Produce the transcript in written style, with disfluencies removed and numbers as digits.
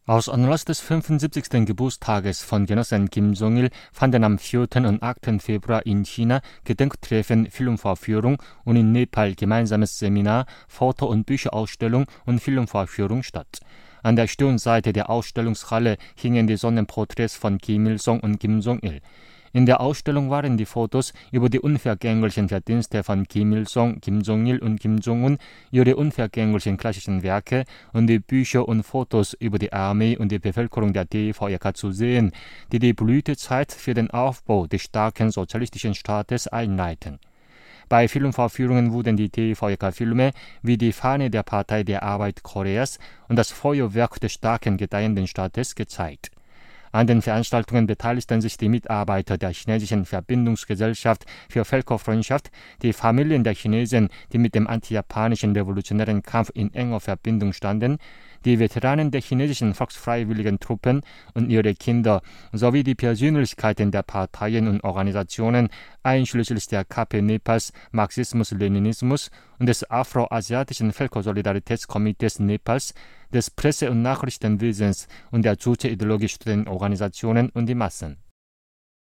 Aus Anlass des 75. Geburtstages von Genossen Kim Jong-il fanden am 4. und 8. Februar in China Gedenktreffen, Filmvorführung und in Nepal gemeinsames Seminar, Foto- und Bücherausstellung und Filmvorführung statt. An der Stirnseite der Ausstellungshalle hingen die Sonnenporträts von Kim Il-sung und Kim Jong-il. In der Ausstellung waren die Fotos über die unvergänglichen Verdienste von Kim Il-sung, Kim Jong-il und Kim Jong-un, ihre unvergänglichen klassischen Werke und die Bücher und Fotos über die Armee und die Bevölkerung der DVK zu sehen, die die Blütezeit für den Aufbau des starken sozialistischen Staates einleiten. Bei Filmvorführungen wurden die DVK-Filme wie die Fahne der Partei der Arbeit Koreas und das Feuerwerk des starken gedeihenden Staates gezeigt. An den Veranstaltungen beteiligten sich die Mitarbeiter der chinesischen Verbindungsgesellschaft für Völkerfreundschaft, die Familien der Chinesen, die mit dem antijapanischen revolutionären Kampf in enger Verbindung standen, die Veteranen der chinesischen volksfreiwilligen Truppen und ihre Kinder sowie die Persönlichkeiten der Parteien und Organisationen, einschließlich der KP Nepals, Marxismus-Leninismus und des Afroasiatischen Völkersolidaritätskomitees Nepals, des Presse- und Nachrichtenwesens und der soziologisch studierenden Organisationen und die Massen.